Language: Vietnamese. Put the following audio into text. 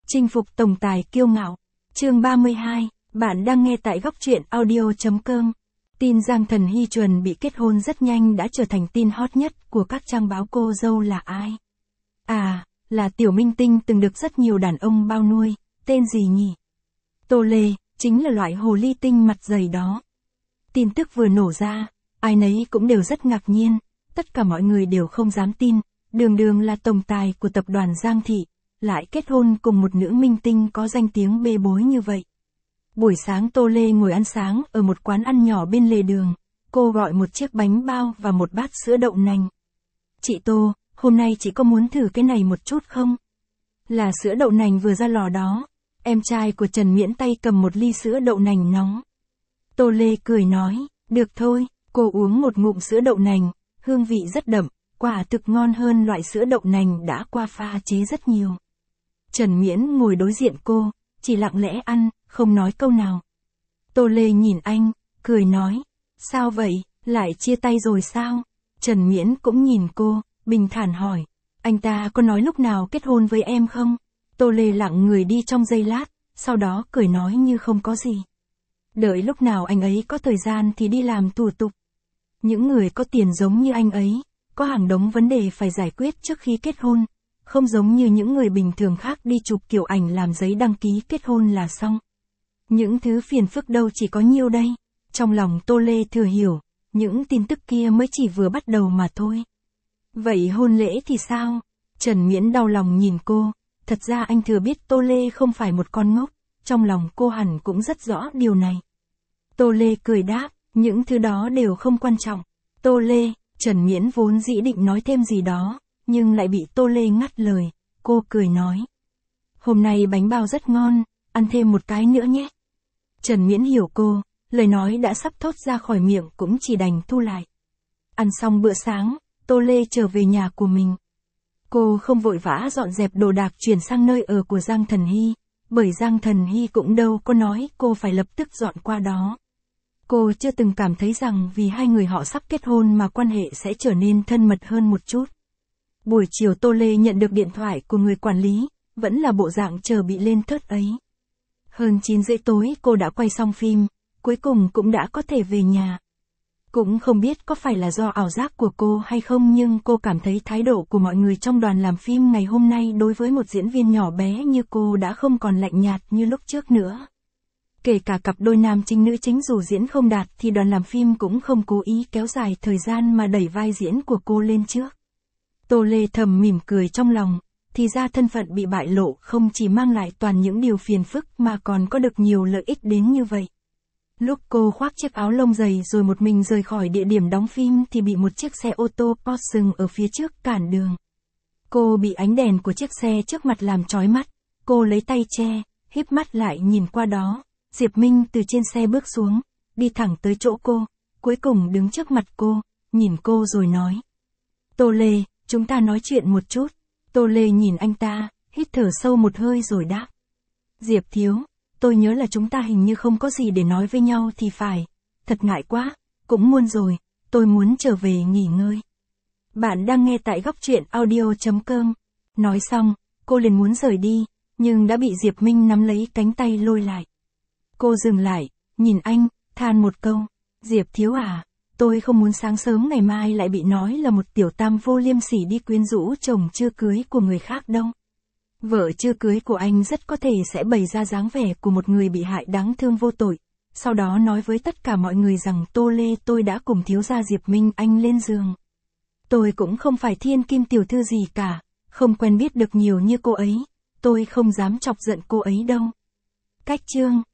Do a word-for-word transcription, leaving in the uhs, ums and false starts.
Chinh phục tổng tài kiêu ngạo. Chương ba mươi hai, bạn đang nghe tại góc truyện audio.com. Tin Giang Thần Hy chuẩn bị kết hôn rất nhanh đã trở thành tin hot nhất của các trang báo. Cô dâu là ai? À, là tiểu minh tinh từng được rất nhiều đàn ông bao nuôi, tên gì nhỉ? Tô Lê, chính là loại hồ ly tinh mặt dày đó. Tin tức vừa nổ ra, ai nấy cũng đều rất ngạc nhiên, tất cả mọi người đều không dám tin, đường đường là tổng tài của tập đoàn Giang Thị, lại kết hôn cùng một nữ minh tinh có danh tiếng bê bối như vậy. Buổi sáng Tô Lê ngồi ăn sáng ở một quán ăn nhỏ bên lề đường, cô gọi một chiếc bánh bao và một bát sữa đậu nành. Chị Tô, hôm nay chị có muốn thử cái này một chút không? Là sữa đậu nành vừa ra lò đó. Em trai của Trần Miễn tay cầm một ly sữa đậu nành nóng. Tô Lê cười nói, được thôi, cô uống một ngụm sữa đậu nành, hương vị rất đậm, quả thực ngon hơn loại sữa đậu nành đã qua pha chế rất nhiều. Trần Miễn ngồi đối diện cô, chỉ lặng lẽ ăn, không nói câu nào. Tô Lê nhìn anh, cười nói, sao vậy, lại chia tay rồi sao? Trần Miễn cũng nhìn cô, bình thản hỏi, anh ta có nói lúc nào kết hôn với em không? Tô Lê lặng người đi trong giây lát, sau đó cười nói như không có gì. Đợi lúc nào anh ấy có thời gian thì đi làm thủ tục. Những người có tiền giống như anh ấy, có hàng đống vấn đề phải giải quyết trước khi kết hôn, không giống như những người bình thường khác đi chụp kiểu ảnh làm giấy đăng ký kết hôn là xong. Những thứ phiền phức đâu chỉ có nhiêu đây. Trong lòng Tô Lê thừa hiểu, những tin tức kia mới chỉ vừa bắt đầu mà thôi. Vậy hôn lễ thì sao? Trần Miễn đau lòng nhìn cô, thật ra anh thừa biết Tô Lê không phải một con ngốc, trong lòng cô hẳn cũng rất rõ điều này. Tô Lê cười đáp, những thứ đó đều không quan trọng. Tô Lê, Trần Miễn vốn dĩ định nói thêm gì đó, nhưng lại bị Tô Lê ngắt lời, cô cười nói. Hôm nay bánh bao rất ngon, ăn thêm một cái nữa nhé. Trần Miễn hiểu cô, lời nói đã sắp thốt ra khỏi miệng cũng chỉ đành thu lại. Ăn xong bữa sáng, Tô Lê trở về nhà của mình. Cô không vội vã dọn dẹp đồ đạc chuyển sang nơi ở của Giang Thần Hy, bởi Giang Thần Hy cũng đâu có nói cô phải lập tức dọn qua đó. Cô chưa từng cảm thấy rằng vì hai người họ sắp kết hôn mà quan hệ sẽ trở nên thân mật hơn một chút. Buổi chiều Tô Lê nhận được điện thoại của người quản lý, vẫn là bộ dạng chờ bị lên thớt ấy. Hơn chín rưỡi tối cô đã quay xong phim, cuối cùng cũng đã có thể về nhà. Cũng không biết có phải là do ảo giác của cô hay không, nhưng cô cảm thấy thái độ của mọi người trong đoàn làm phim ngày hôm nay đối với một diễn viên nhỏ bé như cô đã không còn lạnh nhạt như lúc trước nữa. Kể cả cặp đôi nam chính nữ chính dù diễn không đạt thì đoàn làm phim cũng không cố ý kéo dài thời gian mà đẩy vai diễn của cô lên trước. Tô Lê thầm mỉm cười trong lòng, thì ra thân phận bị bại lộ không chỉ mang lại toàn những điều phiền phức mà còn có được nhiều lợi ích đến như vậy. Lúc cô khoác chiếc áo lông dày rồi một mình rời khỏi địa điểm đóng phim thì bị một chiếc xe ô tô Porsche dừng ở phía trước cản đường. Cô bị ánh đèn của chiếc xe trước mặt làm chói mắt, cô lấy tay che, híp mắt lại nhìn qua đó. Diệp Minh từ trên xe bước xuống, đi thẳng tới chỗ cô, cuối cùng đứng trước mặt cô, nhìn cô rồi nói. Tô Lê, chúng ta nói chuyện một chút. Tô Lê nhìn anh ta, hít thở sâu một hơi rồi đáp. Diệp thiếu, tôi nhớ là chúng ta hình như không có gì để nói với nhau thì phải. Thật ngại quá, cũng muộn rồi, tôi muốn trở về nghỉ ngơi. Bạn đang nghe tại góc truyện audio.com. Nói xong, cô liền muốn rời đi, nhưng đã bị Diệp Minh nắm lấy cánh tay lôi lại. Cô dừng lại, nhìn anh, than một câu. Diệp thiếu à, tôi không muốn sáng sớm ngày mai lại bị nói là một tiểu tam vô liêm sỉ đi quyến rũ chồng chưa cưới của người khác đâu. Vợ chưa cưới của anh rất có thể sẽ bày ra dáng vẻ của một người bị hại đáng thương vô tội, sau đó nói với tất cả mọi người rằng Tô Lê tôi đã cùng thiếu gia Diệp Minh anh lên giường. Tôi cũng không phải thiên kim tiểu thư gì cả, không quen biết được nhiều như cô ấy, tôi không dám chọc giận cô ấy đâu. Cách chương